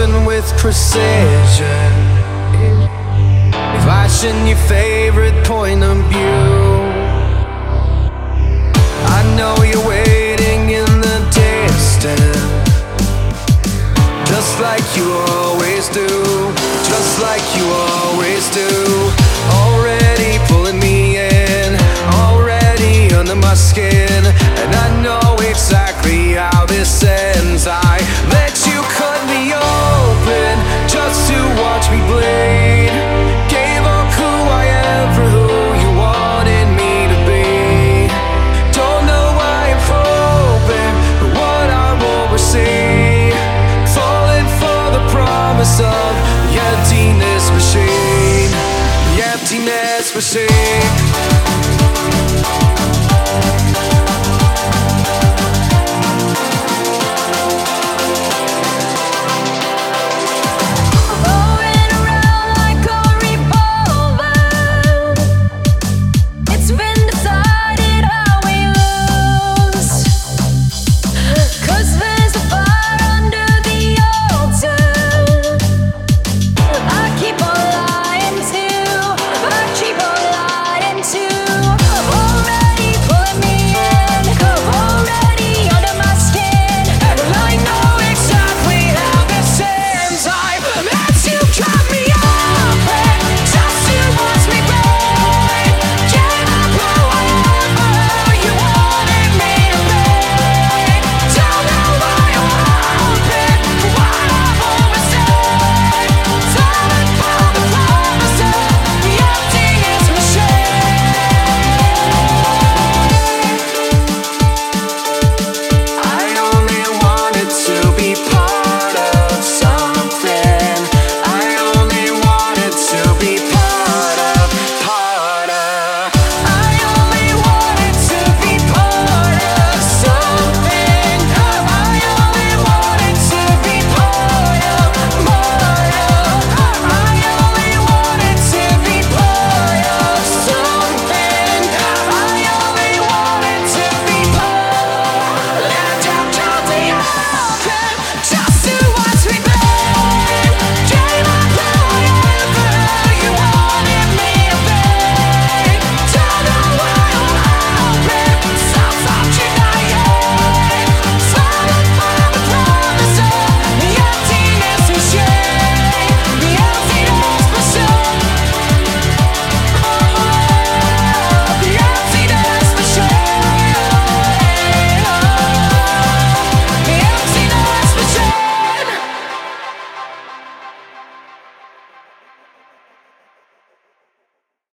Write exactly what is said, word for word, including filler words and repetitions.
done with precision, flashing your favorite point of view. I know you're waiting in the distance, just like you always do, just like you always do. Already pulling me in, already under my skin, and I know exactly how this ends. I let you cut me open just to watch me bleed. Gave up who I am for who you wanted me to be. Don't know why I'm hoping for what I won't receive. Falling for the promise of the emptiness machine, the emptiness machine.